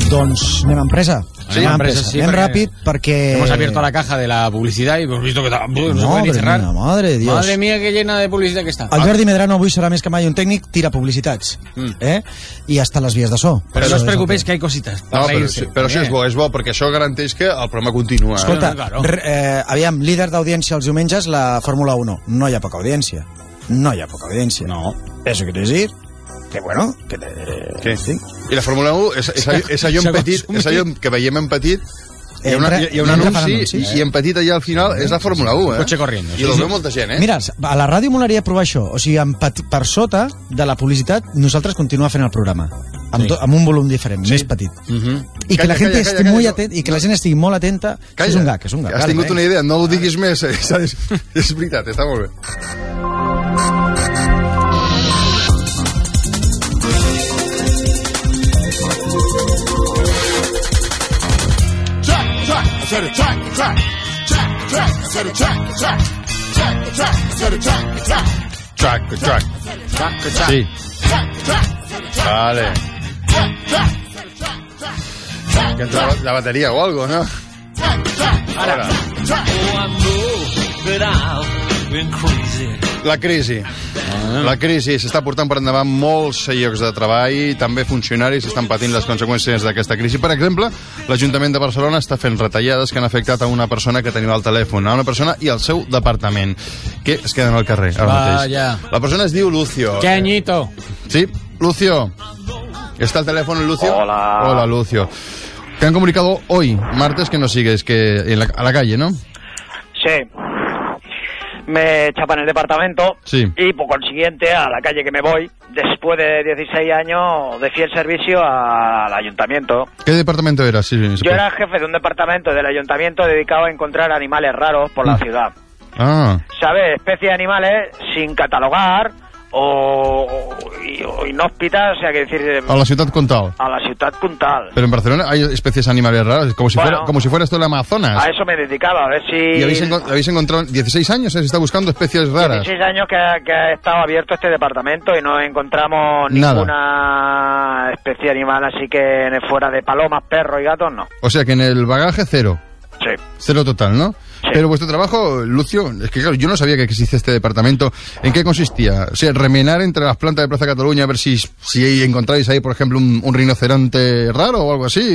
Doncs anem a empresa. Sí, anem ràpid porque... Hemos abierto la caja de la publicidad y hemos visto que no se puede ni cerrar. Madre de Dios. Madre mía, que llena de publicitat que està. Alberdi Medrano avui serà més que mai un tècnic, tira publicitats. I hasta les vies de so. Però no us preocupeu que hay cositas. No, però això és bo, perquè això garanteix que el programa continua. Escolta, aviam, líder d'audiència els diumenges, la Fórmula 1. No hi ha poca audiència. No. Eso quiere decir que bueno... ¿Qué? Sí. I la Fórmula 1 és allò en petit, és allò que veiem en petit. Hi ha un anunci i en petit allà al final és la Fórmula 1, Cotxe corriendo. I ho veu molta gent, Mira, a la ràdio molaria provar això. O sigui, per sota de la publicitat, nosaltres continuar fent el programa. Amb un volum diferent, més petit. I que la gent estigui molt atenta, i que la gent estigui molt atenta. És un gag, Has tingut una idea, no ho diguis més. És veritat, està molt bé. Sí. Vale. Que entra la batería o algo, ¿no? Ahora. La crisi. La crisi s'està portant per endavant molts llocs de treball, també funcionaris estan patint les conseqüències d'aquesta crisi. Per exemple, l'Ajuntament de Barcelona està fent retallades que han afectat a una persona que tenia al telèfon, a una persona i al seu departament, que es queden al carrer ara mateix. La persona es diu Lucio. ¡Qué añito! Sí, Lucio. ¿Está el teléfono, Lucio? Hola. Hola, Lucio. Te han comunicado hoy, martes, que no sigues a la calle, ¿no? Sí. Me chapan el departamento y por consiguiente a la calle que me voy después de 16 años de fiel servicio al ayuntamiento. ¿Qué departamento era? Yo era jefe de un departamento del ayuntamiento dedicado a encontrar animales raros por la ciudad. ¿Sabes? Especies de animales sin catalogar o inhóspitas, o sea, que decir... A la ciutat Comtal. A la ciutat Comtal. Pero en Barcelona hay especies animales raras, como si fuera esto el Amazonas. A eso me dedicaba, a ver si... ¿Y habéis encontrado 16 años? Se está buscando especies raras. 16 años que ha estado abierto este departamento y no encontramos ninguna especie animal, así que fuera de palomas, perros y gatos, no. O sea que en el bagaje cero. Sí. Cero total, ¿no? Sí. Pero vuestro trabajo, Lucio, es que claro, yo no sabía que existía este departamento. ¿En qué consistía? O sea, remenar entre las plantas de Plaza Cataluña a ver si encontráis ahí, por ejemplo, un rinoceronte raro o algo así.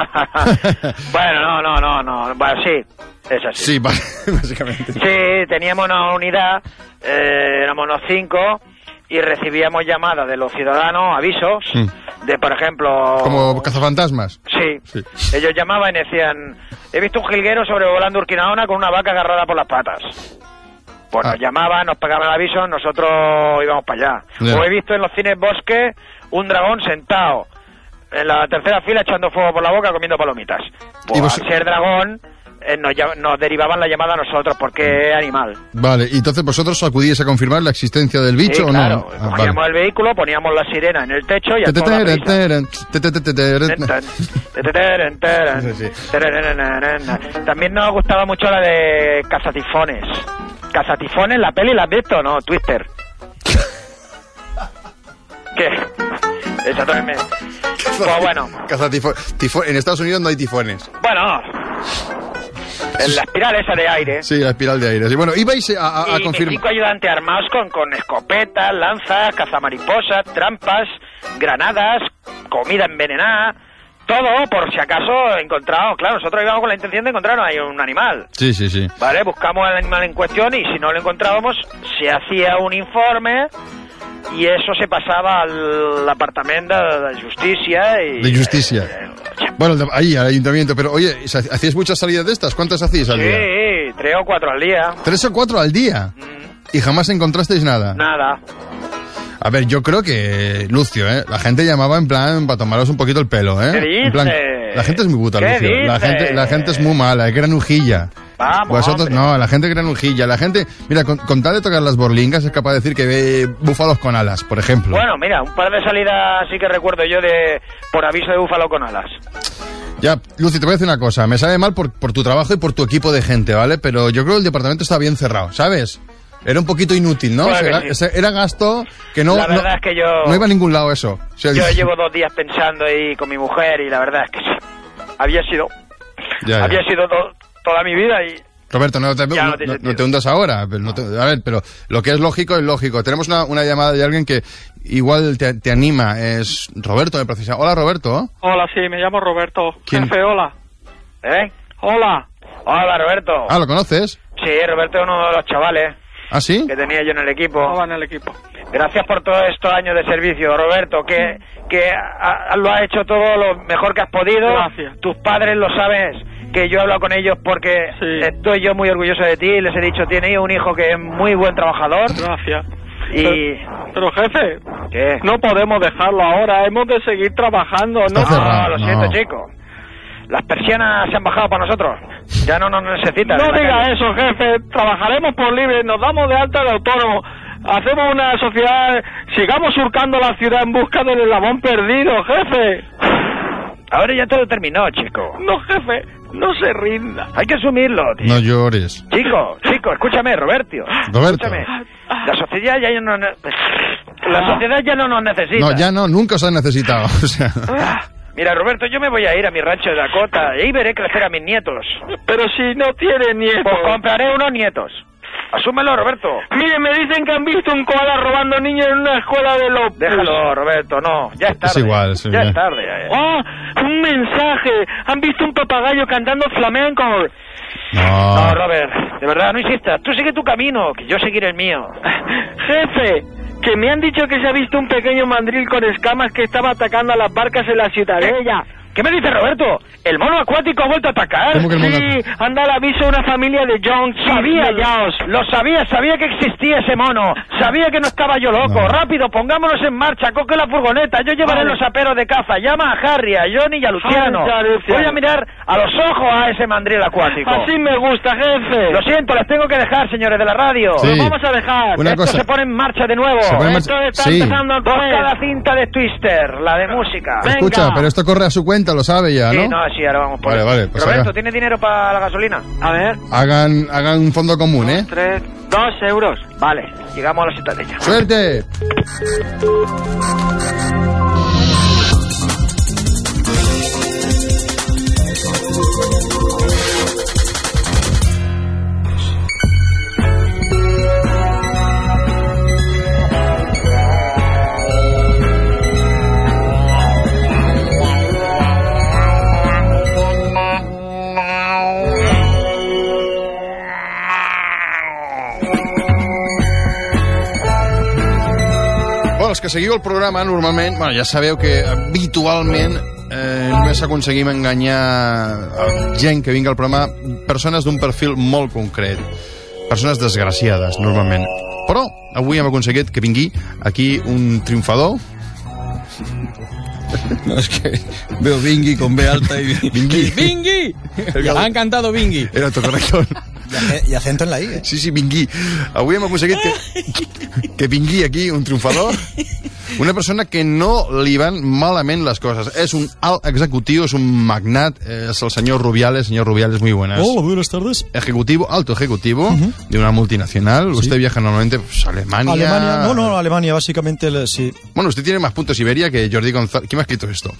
Bueno, no. Bueno, sí, es así. Sí, básicamente. Sí, teníamos una unidad, éramos unos 5 y recibíamos llamadas de los ciudadanos, avisos, de, por ejemplo... ¿Como cazafantasmas? Sí. Ellos llamaban y decían, he visto un jilguero sobrevolando Urquinaona con una vaca agarrada por las patas. Pues nos llamaban, nos pegaban el aviso, nosotros íbamos para allá. O he visto en los cines Bosque un dragón sentado en la tercera fila echando fuego por la boca comiendo palomitas. Pues al ser dragón... Nos derivaban la llamada a nosotros porque es animal. Vale, y entonces vosotros acudíais a confirmar la existencia del bicho o no? Cogíamos el vehículo, poníamos la sirena en el techo y a toda la También nos gustaba mucho la de Cazatifones. Cazatifones, la peli, ¿la has visto? No, Twister. ¿Qué? Esa también me... Pues bueno. En Estados Unidos no hay tifones. Bueno... En la espiral esa de aire. Sí, la espiral de aire. Sí, bueno, ibais a confirmar. 5 ayudantes armados con escopetas, lanzas, cazamariposas, trampas, granadas, comida envenenada. Todo por si acaso encontramos. Claro, nosotros íbamos con la intención de encontrar ahí un animal. Sí. Vale, buscamos al animal en cuestión y si no lo encontrábamos, se hacía un informe. Y eso se pasaba al apartamento de Justicia y... De Justicia. Bueno, ahí, al ayuntamiento. Pero, oye, ¿hacíais muchas salidas de estas? ¿Cuántas hacíais al día? Sí, 3 o 4 al día. ¿3 o 4 al día? ¿Y jamás encontrasteis nada? Nada. A ver, yo creo que, Lucio, la gente llamaba en plan para tomaros un poquito el pelo, ¿Qué dices? En plan, la gente es muy puta, Lucio. La gente es muy mala, es granujilla. Vamos, vosotros no, la gente granujilla. La gente, mira, con tal de tocar las borlingas es capaz de decir que ve búfalos con alas, por ejemplo. Bueno, mira, un par de salidas sí que recuerdo yo por aviso de búfalo con alas. Ya, Lucio, te voy a decir una cosa. Me sabe mal por tu trabajo y por tu equipo de gente, ¿vale? Pero yo creo que el departamento está bien cerrado, ¿sabes? Era un poquito inútil, ¿no? Pues O sea, que sí. era gasto que no... La verdad es que yo... No iba a ningún lado eso. O sea, Yo llevo 2 días pensando ahí con mi mujer y la verdad es que sí. Había sido toda mi vida y... Roberto, no te hundas ahora. A ver, pero lo que es lógico es lógico. Tenemos una llamada de alguien que igual te anima. Es Roberto, me precisa. Hola, Roberto. Hola, sí, me llamo Roberto. ¿Quién? Jefe, hola. ¿Eh? Hola. Hola, Roberto. Ah, ¿lo conoces? Sí, Roberto es uno de los chavales ¿Ah, sí? que tenía yo en el equipo. ¿Cómo va en el equipo? Gracias por todos estos años de servicio, Roberto, que lo has hecho todo lo mejor que has podido. Gracias. Tus padres lo sabes, que yo he hablado con ellos porque Sí. estoy yo muy orgulloso de ti y les he dicho, tiene un hijo que es muy buen trabajador. Gracias. Y... Pero jefe, ¿Qué? no podemos dejarlo ahora, hemos de seguir trabajando. Está No, cerrado. lo siento, No. chico. Las persianas se han bajado para nosotros. Ya no nos necesitan. no en la diga calle. eso, jefe. Trabajaremos por libre, nos damos de alta de autónomo. Hacemos una sociedad, sigamos surcando la ciudad en busca del eslabón perdido, jefe. Ahora ya todo terminó, chico. No, jefe, no se rinda. Hay que asumirlo, tío. No llores. Chico, escúchame, Roberto. Roberto. Escúchame. La sociedad ya no... La sociedad ya no nos necesita. No, ya no, nunca os han necesitado. O sea... Mira, Roberto, yo me voy a ir a mi rancho de Dakota y ahí veré crecer a mis nietos. Pero si no tiene nietos. Pues compraré unos nietos. Asúmelo, Roberto. Mire, me dicen que han visto un koala robando niños en una escuela de los... Déjalo, Roberto, no. Ya es tarde. igual, sí, ya ya. es tarde. Ya. ¡Oh! ¡Un mensaje! Han visto un papagayo cantando flamenco. No, Robert, de verdad, no insistas. Tú sigue tu camino, que yo seguiré el mío. Jefe, que me han dicho que se ha visto un pequeño mandril con escamas que estaba atacando a las barcas en la ciudadela. ¿Qué me dice Roberto? ¿El mono acuático ha vuelto a atacar? ¿Cómo que el mono Sí, anda al aviso de una familia de John. Lo sabía que existía ese mono. Sabía que no estaba yo loco. No. Rápido, pongámonos en marcha, coge la furgoneta. Yo llevaré Vale. los aperos de caza. Llama a Harry, a Johnny y a Luciano. Harry, Luciano. Voy a mirar a los ojos a ese mandril acuático. Así me gusta, jefe. Lo siento, les tengo que dejar, señores de la radio. Sí. Lo vamos a dejar. Una Esto cosa. se pone en marcha de nuevo. Se pone en Esto marcha- está sí. empezando a Busca comer. la cinta de Twister, la de música. Venga. Escucha, pero esto corre a su cuenta, lo sabe ya, Sí, ¿no? sí, ahora vamos por Vale, eso. vale, pues Roberto, haga. ¿tienes dinero para la gasolina? A ver, Hagan un fondo común, ¿eh? 2 euros. Vale, llegamos a la citadella. ¡Suerte! Bueno, els que seguiu el programa normalment, bueno, ja sabeu que habitualment només aconseguim enganyar gent que vingui al programa, persones d'un perfil molt concret, persones desgraciades, normalment. Però avui hem aconseguit que vingui aquí un triomfador. No, es que veo Bingui con B alta y... Bingui. ¡Bingui! Han cantado Bingui. Era autocorrector. Y acento en la I, ¿eh? Sí, sí, vingui. Avui hem aconseguit que vingui aquí un triomfador, una persona que no li van malament les coses. És un alt executiu, és un magnat, és el senyor Rubiales. Señor Rubiales, muy buenas. Hola, buenas tardes. Alto ejecutivo de una multinacional. Sí. Usted viaja normalmente pues, a Alemania. Alemania, no, Alemania, básicamente, sí. Bueno, usted tiene más puntos Iberia que Jordi González. ¿Quién me ha escrito esto?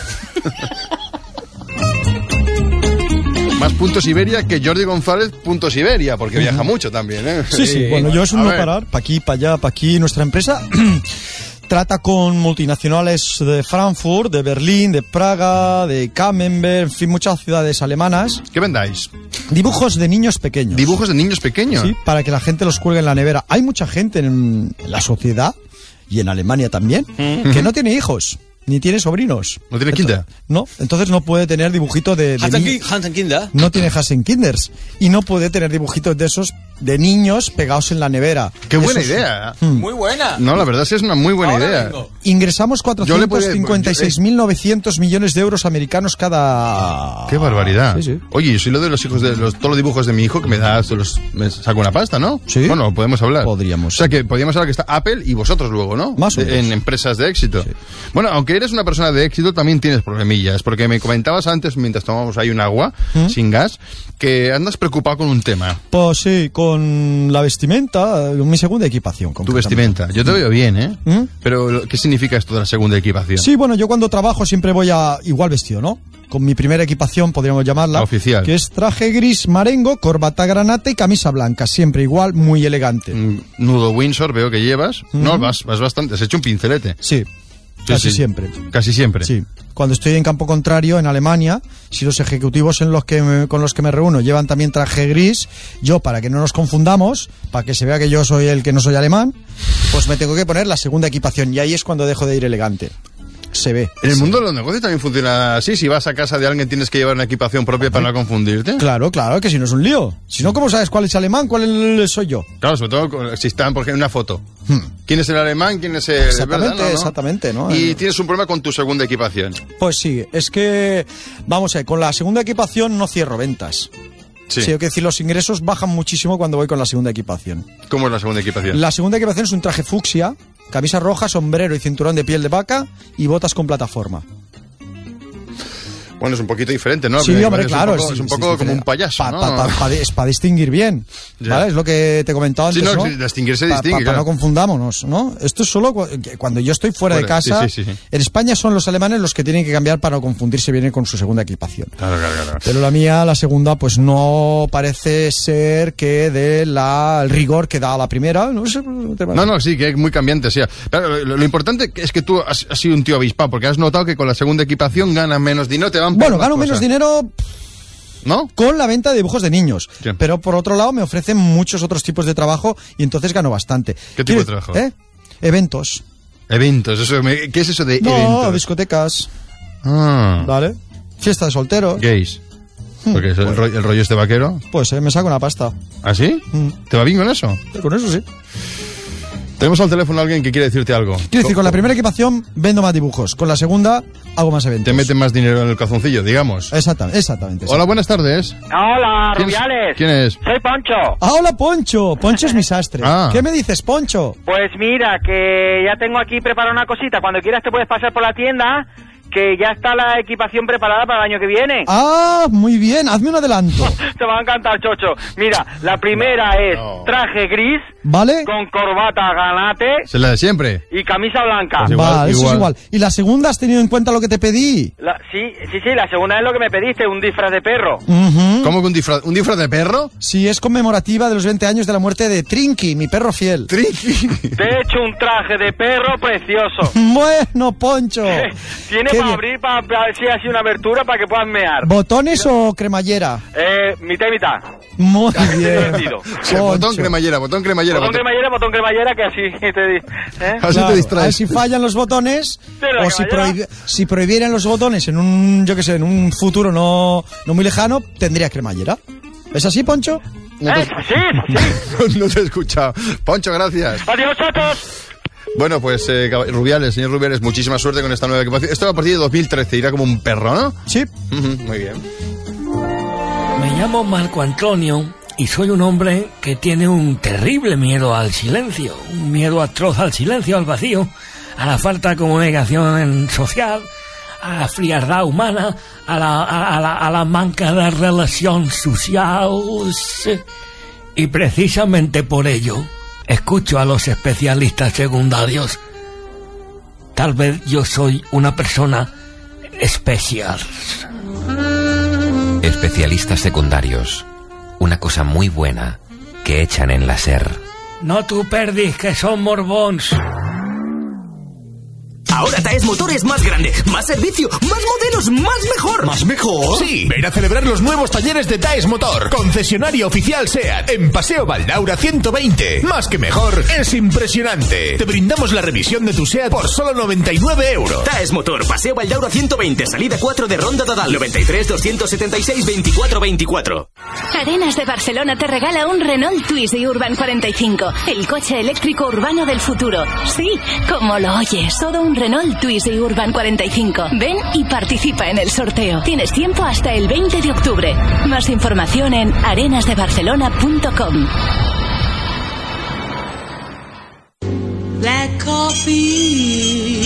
Más puntos Iberia que Jordi González, puntos Iberia, porque viaja mucho también, ¿eh? Sí, sí, bueno, yo es un A no ver. parar, para aquí, para allá, para aquí. Nuestra empresa trata con multinacionales de Frankfurt, de Berlín, de Praga, de Camembert, en fin, muchas ciudades alemanas. ¿Qué vendáis? Dibujos de niños pequeños. Dibujos de niños pequeños. Sí, para que la gente los cuelgue en la nevera. Hay mucha gente en la sociedad, y en Alemania también, que no tiene hijos, ni tiene sobrinos. ¿No tiene kinder? No, entonces no puede tener dibujito de Hansen Kinder. no tiene Hasenkinders y no puede tener dibujitos de esos de niños pegados en la nevera. Qué buena Esos- idea. Muy buena. No, la verdad es que es una muy buena Ahora idea. vengo. Ingresamos Yo le podía- 456.900 millones de euros americanos cada... Qué barbaridad. Sí, sí. Oye, yo soy lo de los hijos de todos los dibujos de mi hijo que me das, me saco una pasta, ¿no? Sí. Bueno, podemos hablar. Podríamos. O sea que podríamos hablar que está Apple y vosotros luego, ¿no? Más o menos. En empresas de éxito. Bueno, aunque eres una persona de éxito, también tienes problemillas, porque me comentabas antes, mientras tomábamos ahí un agua, sin gas, que andas preocupado con un tema. Pues sí, con la vestimenta, mi segunda equipación. Tu vestimenta. Yo te veo bien, ¿eh? Pero, ¿qué significa esto de la segunda equipación? Sí, bueno, yo cuando trabajo siempre voy igual vestido, ¿no? Con mi primera equipación, podríamos llamarla. La oficial. Que es traje gris marengo, corbata granate y camisa blanca. Siempre igual, muy elegante. Nudo Windsor veo que llevas. No, vas bastante. Has hecho un pincelete. Sí. Casi siempre. Casi siempre. Sí. Cuando estoy en campo contrario, en Alemania, si los ejecutivos con los que me reúno llevan también traje gris, yo, para que no nos confundamos, para que se vea que yo soy el que no soy alemán, pues me tengo que poner la segunda equipación. Y ahí es cuando dejo de ir elegante. Se ve. En el mundo de los negocios también funciona así. Si vas a casa de alguien tienes que llevar una equipación propia para no confundirte. Claro, que si no es un lío. Si no, ¿cómo sabes cuál es alemán, cuál soy yo? Claro, sobre todo si están, por ejemplo, en una foto. ¿Quién es el alemán? ¿Quién es el...? Exactamente, ¿no? Y tienes un problema con tu segunda equipación. Pues sí, es que, vamos a ver, con la segunda equipación no cierro ventas. Sí, hay que decir, los ingresos bajan muchísimo cuando voy con la segunda equipación. ¿Cómo es la segunda equipación? La segunda equipación es un traje fucsia, camisa roja, sombrero y cinturón de piel de vaca y botas con plataforma. Bueno, es un poquito diferente, ¿no? Sí, hombre, claro. Es un poco como un payaso, ¿no? Es para distinguir bien, ¿vale? Es lo que te he comentado antes, ¿no? Distinguir se distingue, Para no confundámonos, ¿no? Esto es solo cuando yo estoy fuera de casa. Sí. En España son los alemanes los que tienen que cambiar para no confundirse bien con su segunda equipación. Claro. Pero la mía, la segunda, pues no parece ser que el rigor que da la primera. No, sí, que es muy cambiante. O sea, claro, lo importante es que tú has sido un tío avispado, porque has notado que con la segunda equipación ganas menos dinero, te van. Bueno, gano menos dinero, ¿no? Con la venta de dibujos de niños. Sí. Pero por otro lado me ofrecen muchos otros tipos de trabajo y entonces gano bastante. ¿Qué tipo de trabajo? Eventos. Eventos, ¿qué es eso de eventos? No, discotecas. ¿Vale? Fiesta de solteros. Gays. Porque el rollo este vaquero. Pues me saco una pasta. ¿Ah, sí? ¿Te va bien con eso? Con eso sí. Tenemos al teléfono a alguien que quiere decirte algo. Quiero decir, con la primera equipación vendo más dibujos. Con la segunda hago más eventos. Te meten más dinero en el calzoncillo, digamos. Exactamente. Hola, buenas tardes. Hola, Rubiales. ¿Quién es? Soy Poncho. Hola, Poncho. Poncho es mi sastre. ¿Qué me dices, Poncho? Pues mira, que ya tengo aquí preparada una cosita. Cuando quieras te puedes pasar por la tienda, que ya está la equipación preparada para el año que viene. Muy bien. Hazme un adelanto. Te va a encantar, Chocho. Mira, la primera es traje gris. ¿Vale? Con corbata granate. ¿Es la de siempre? Y camisa blanca. Pues vale, eso es igual. ¿Y la segunda has tenido en cuenta lo que te pedí? Sí, la segunda es lo que me pediste, un disfraz de perro. ¿Cómo que un disfraz de perro? Sí, es conmemorativa de los 20 años de la muerte de Trinky, mi perro fiel. ¿Trinky? Te he hecho un traje de perro precioso. Bueno, Poncho. Tiene para abrir, para ver si hace una abertura para que puedas mear. ¿Botones o cremallera? Mitad y mitad. Muy bien. Botón cremallera, botón cremallera, que así te así te distraes. Si fallan los botones, o si prohibieran los botones en un, yo qué sé, en un futuro no muy lejano, tendría cremallera. ¿Es así, Poncho? Sí. No te he escuchado. Poncho, gracias. Adiós, chatos. Bueno, pues señor Rubiales, muchísima suerte con esta nueva equipación. Esto va a partir de 2013, irá como un perro, ¿no? Sí. Muy bien. Me llamo Marco Antonio y soy un hombre que tiene un terrible miedo al silencio, un miedo atroz al silencio, al vacío, a la falta de comunicación social, a la frialdad humana, a la manca de relaciones sociales. Y precisamente por ello escucho a los especialistas secundarios. Tal vez yo soy una persona especial. Especialistas secundarios. Una cosa muy buena que echan en la SER. No tú perdis, que son morbons. Ahora Taes Motor es más grande, más servicio, más modelos, más mejor. ¿Más mejor? Sí. Ven a celebrar los nuevos talleres de Taes Motor. Concesionario oficial SEAT en Paseo Valdaura 120. Más que mejor, es impresionante. Te brindamos la revisión de tu SEAT por solo 99 euros. Taes Motor, Paseo Valdaura 120, salida 4 de Ronda Total, 93 276 24 24. Arenas de Barcelona te regala un Renault Twizy Urban 45, el coche eléctrico urbano del futuro. Sí, como lo oyes, todo un Renault Twizy Urban 45. Ven y participa en el sorteo. Tienes tiempo hasta el 20 de octubre. Más información en arenasdebarcelona.com. Black coffee.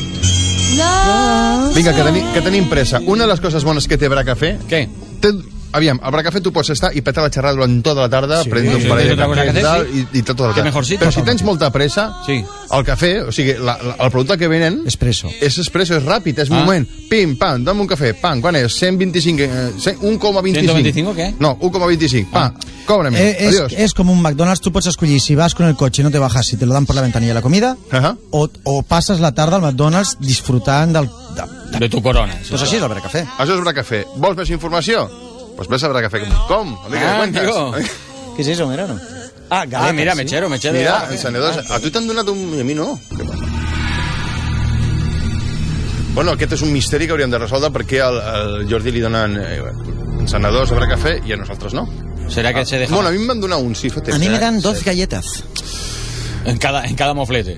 Vinga, que tenim pressa. Una de les coses bones que té Bracafé... Què? aviam, al Bracafé tu pots estar i petar la xerrada durant tota la tarda, prendre un parell de cafè i tot el que mejor sí, però si tens molta pressa, el cafè, o sigui, el producte que venen Espresso. És espresso, és ràpid, és moment. Pim, pam, dame un cafè, pam, quan és? 125, 1,25. ¿125 qué? No, 1,25, pam, cóbrame, adiós. Es como un McDonald's, tú puedes escoger si vas con el coche y no te bajas, si te lo dan por la ventanilla la comida, o pasas la tarde al McDonald's disfrutando de tu corona. Pues així és el Bracafé. Això és Bracafé. Vols més informació? Pues ves a bracafé.com. ¿Qué es eso, Merano? Mira, mechero. Mira, encenedors. A tu t'han donat un... I a mi no. Què passa? Bueno, aquest és un misteri que hauríem de resoldre perquè al Jordi li donen encenedors a Bracafé i a nosaltres no. ¿Será que se deja? Bueno, a mi em van donar un, sí, fa temps. A mí me dan 2 galletas. En cada moflete.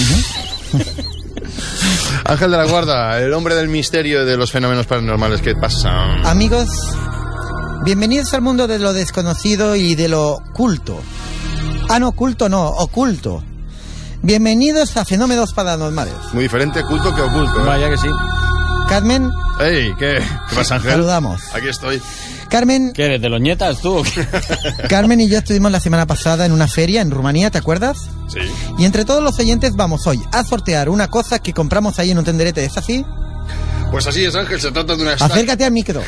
Ángel de la Guarda, el hombre del misterio de los fenómenos paranormales. ¿Qué pasa? Amigos, bienvenidos al mundo de lo desconocido y de lo oculto. No, oculto no, oculto. Bienvenidos a Fenómenos Paranormales. Muy diferente culto que oculto. Vaya que sí. Carmen. Hey, ¿qué pasa, Ángel? Saludamos. Aquí estoy. Carmen. ¿Qué eres, de los nietas tú? Carmen y yo estuvimos la semana pasada en una feria en Rumanía, ¿te acuerdas? Sí. Y entre todos los oyentes vamos hoy a sortear una cosa que compramos ahí en un tenderete, ¿es así? Pues así es, Ángel, se trata de una estaca. Acércate al micro.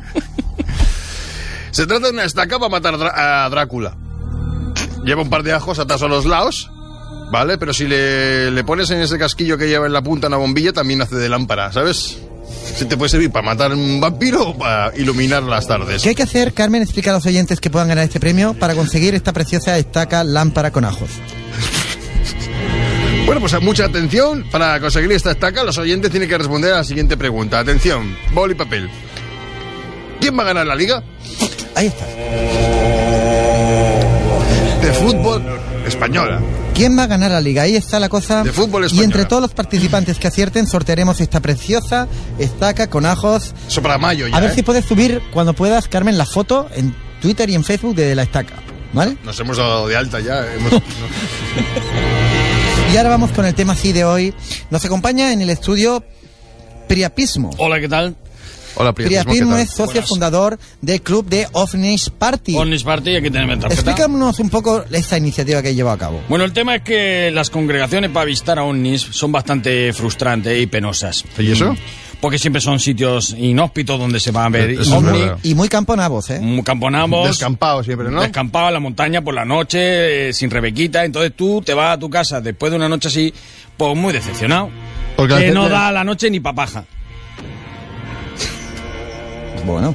Se trata de una estaca para matar a Drácula. Lleva un par de ajos atados a los lados, ¿vale? Pero si le pones en ese casquillo que lleva en la punta una bombilla, también hace de lámpara, ¿sabes? Si te puede servir para matar un vampiro o para iluminar las tardes. ¿Qué hay que hacer, Carmen? Explica a los oyentes que puedan ganar este premio para conseguir esta preciosa estaca lámpara con ajos. Bueno, pues mucha atención. Para conseguir esta estaca, los oyentes tienen que responder a la siguiente pregunta. Atención, boli y papel. ¿Quién va a ganar la liga? Ahí está. De fútbol española. ¿Quién va a ganar la liga? Ahí está la cosa. De fútbol española. Y entre todos los participantes que acierten, sortearemos esta preciosa estaca con ajos. Eso para mayo ya. A ver si puedes subir, cuando puedas, Carmen, la foto en Twitter y en Facebook de la estaca. ¿Vale? Nos hemos dado de alta ya. Y ahora vamos con el tema así de hoy. Nos acompaña en el estudio Priapismo. Hola, ¿qué tal? Hola, Priapismo es socio fundador del club de OVNIs Party. OVNIs Party, aquí tenemos la tarjeta. Explícanos un poco esta iniciativa que lleva a cabo. Bueno, el tema es que las congregaciones para avistar a OVNIs son bastante frustrantes y penosas. ¿Y eso? Porque siempre son sitios inhóspitos donde se van a ver OVNIs. Y muy camponavos, ¿eh? Muy camponavos. Descampados siempre, ¿no? Descampados en la montaña por la noche, sin Rebequita. Entonces tú te vas a tu casa después de una noche así, pues muy decepcionado. Porque que no da la noche ni papaja. Bueno.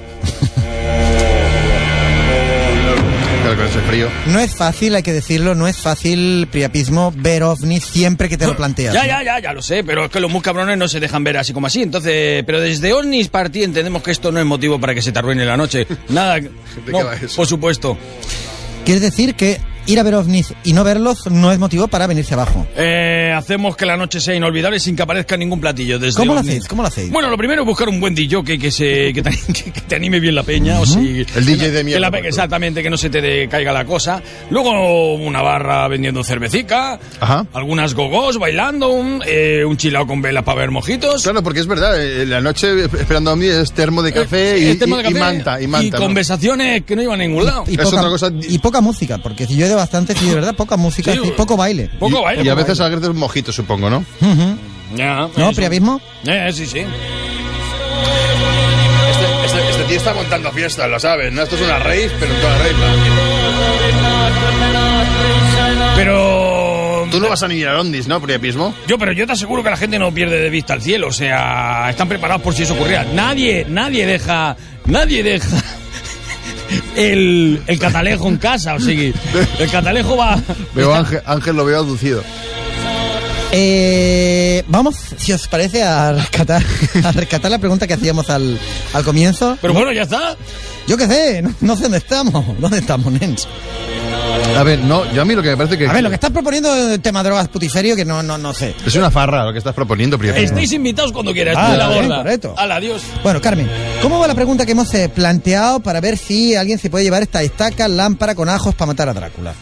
Pero con ese frío. No es fácil, hay que decirlo, no es fácil, Priapismo, ver ovnis siempre que te lo planteas. Ya lo sé, pero es que los muy cabrones no se dejan ver así como así. Entonces, pero desde OVNIs Party entendemos que esto no es motivo para que se te arruine la noche. Nada, no, por supuesto. ¿Quieres decir que ir a ver ovnis y no verlos no es motivo para venirse abajo? Hacemos que la noche sea inolvidable sin que aparezca ningún platillo. Desde ¿Cómo lo ovnis. hacéis? ¿Cómo lo hacéis? Bueno, lo primero es buscar un buen DJ que te anime bien la peña. O si, el DJ de mierda. Exactamente, que no se te decaiga la cosa. Luego una barra vendiendo cervecica. Ajá. Algunas gogos bailando. Un chilao con velas para ver mojitos. Claro, porque es verdad, la noche esperando a mí es termo de café, y manta. Y conversaciones que no iban a ningún lado. Y poca música, porque si yo he de bastante, sí, de verdad, poca música, y poco baile. Poco baile. Y a veces a veces un mojito, supongo, ¿no? Ya, ¿No, Priapismo? Sí. Este tío está montando fiestas, lo sabes, ¿no? Esto es una rave, pero en toda regla. Pero... Tú no vas a ni ir a Londis, ¿no, Priapismo? Pero yo te aseguro que la gente no pierde de vista el cielo, o sea, están preparados por si eso ocurriera. Nadie deja el catalejo en casa, o sea, el catalejo va... Veo Ángel lo veo aducido. Vamos, si os parece, a rescatar la pregunta que hacíamos al comienzo. Pero bueno, ya está. Yo qué sé, no sé dónde estamos. ¿Dónde estamos, nens? A ver, no, yo a mí lo que me parece que... A ver, lo que estás proponiendo es el tema drogas putiferio, que no sé. Es una farra lo que estás proponiendo, Priapismo. Estáis invitados cuando quieras. La gorda. Correcto. Adiós. Bueno, Carmen, ¿cómo va la pregunta que hemos planteado para ver si alguien se puede llevar esta estaca lámpara con ajos para matar a Drácula?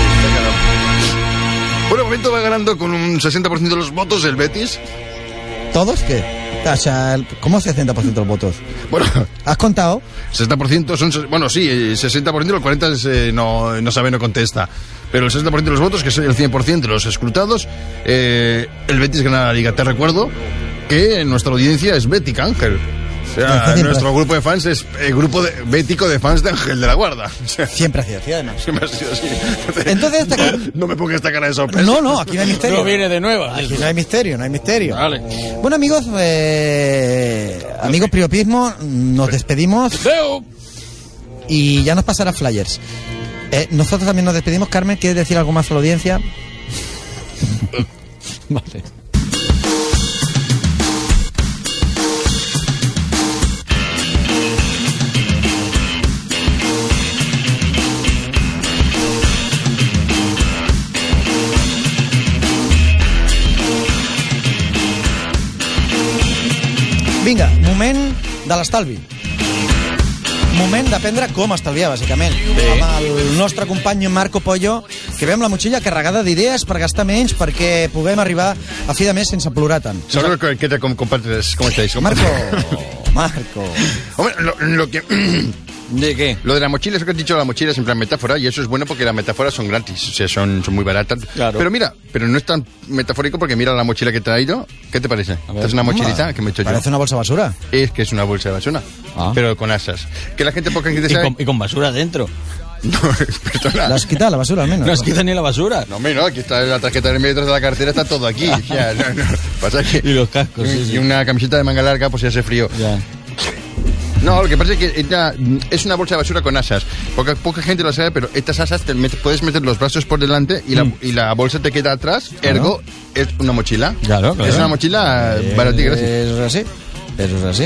Por el momento va ganando con un 60% de los votos el Betis. ¿Todos qué? O sea, ¿cómo 60% de los votos? Bueno, ¿has contado? 60% son... Bueno, sí, el 60%, el 40% no sabe, no contesta. Pero el 60% de los votos, que es el 100% de los escrutados, el Betis gana la Liga. Te recuerdo que nuestra audiencia es bética, Ángel. O sea, nuestro grupo de fans es el grupo bético de fans de Ángel de la Guarda. O sea, siempre ha sido así, además. Siempre ha sido así. Entonces, no me pongas esta cara de sorpresa. No, aquí no hay misterio. No viene de nuevo. Aquí no hay misterio. Vale. Bueno, amigos, amigos Priopismo, nos despedimos. Y ya nos pasará flyers. Nosotros también nos despedimos. Carmen, ¿quieres decir algo más a la audiencia? Vale. Vinga, moment de l'estalvi. Moment d'aprendre com estalviar, bàsicament. Sí. Amb el nostre company Marco Pollo, que ve amb la motxilla carregada d'idees per gastar menys perquè puguem arribar a fi de mes sense plorar tant. ¿Sabes qué te compartes? ¿Cómo estáis? Marco. Hombre, lo que... ¿De qué? Lo de la mochila, eso que has dicho, la mochila es en plan metáfora, y eso es bueno porque las metáforas son gratis, o sea, son muy baratas. Claro. Pero mira, no es tan metafórico porque mira la mochila que he traído. ¿Qué te parece? Es una mochilita que me he hecho yo. Parece una bolsa de basura. Es que es una bolsa de basura, pero con asas. Que la gente poca gente sabe... Y con basura dentro. No, perdona. ¿La has quitado la basura al menos? No has quitado ni la basura. No, hombre, no, aquí está la tarjeta de metros de la cartera, está todo aquí. Ya, no. Pasa que... Y los cascos, y una camiseta de manga larga, pues ya hace frío. Ya. No, lo que pasa es que es una bolsa de basura con asas. Poca gente lo sabe, pero estas asas puedes meter los brazos por delante y la bolsa te queda atrás. Ergo, es una mochila. Claro. Es una mochila barata y gratis. Eso es así.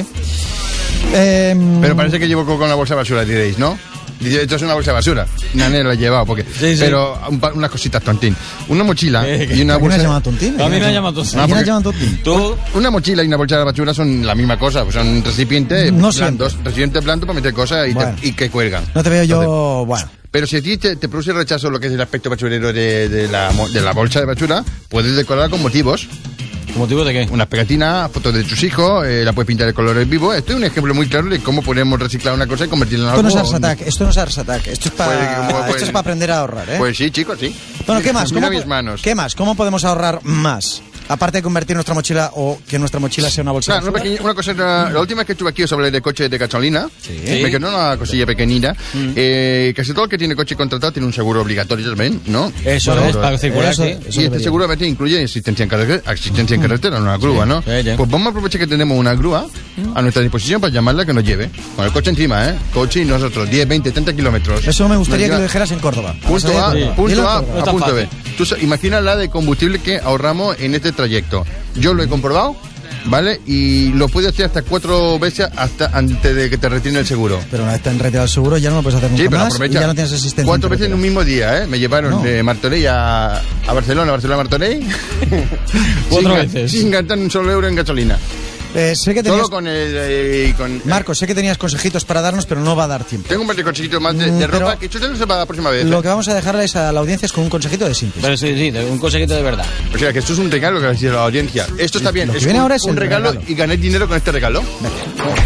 Pero parece que llevo con la bolsa de basura, diréis, ¿no? Dice, esto es una bolsa de basura. Nadie la ha llevado, porque... Sí. Pero unas cositas, tontín. Una mochila y una bolsa... ¿Quién ha llamado tontín? A mí me ha llamado tontín. ¿Quién ha llamado tontín? ¿Tú? Una mochila y una bolsa de basura son la misma cosa. Pues son recipientes blandos. Recipientes blandos para meter cosas y que cuelgan. No te veo yo... Bueno. Pero si a ti te produce rechazo lo que es el aspecto basurero de la bolsa de basura, puedes decorarla con motivos. ¿Motivo de qué? Unas pegatinas, fotos de tus hijos, la puedes pintar de colores vivos. Esto es un ejemplo muy claro de cómo podemos reciclar una cosa y convertirla en algo. Esto no es Ars Attack, esto es para aprender a ahorrar, ¿eh? Pues sí, chicos, sí. Bueno, ¿qué más? Mira mis manos. ¿Qué más? ¿Cómo podemos ahorrar más? Aparte de convertir nuestra mochila o que nuestra mochila sea una bolsa de basura. Una cosa, la última vez que estuve aquí os hablé de coche de gasolina. Sí. Me quedó una cosilla pequeñita. Casi todo el que tiene coche contratado tiene un seguro obligatorio también, ¿no? Eso es, para circular, sí. Y este seguro a veces incluye asistencia en carretera, no una grúa, ¿no? Pues vamos a aprovechar que tenemos una grúa a nuestra disposición para llamarla que nos lleve. Con el coche encima, Coche y nosotros, 10, 20, 30 kilómetros. Eso me gustaría que lo dijeras en Córdoba. Punto A a punto B. Tú imaginas la de combustible que ahorramos en este trayecto. Yo lo he comprobado, ¿vale? Y lo puedes hacer hasta 4 veces hasta antes de que te retiren el seguro. Pero una vez te han retirado el seguro ya no lo puedes hacer nunca más y ya no tienes asistencia. 4 veces en un mismo día, Me llevaron de Martorell a Barcelona, a Martorell. 4 veces. Sin gastar un solo euro en gasolina. Sé que tenías... Todo con Marco, sé que tenías consejitos para darnos, pero no va a dar tiempo. Tengo un par de consejitos más de ropa que yo te los para la próxima vez. Lo que vamos a dejarles a la audiencia es con un consejito de síntesis. Pero sí, un consejito de verdad. O sea, que esto es un regalo que ha sido la audiencia. Esto está bien. Lo que viene ahora es un regalo y gané dinero con este regalo.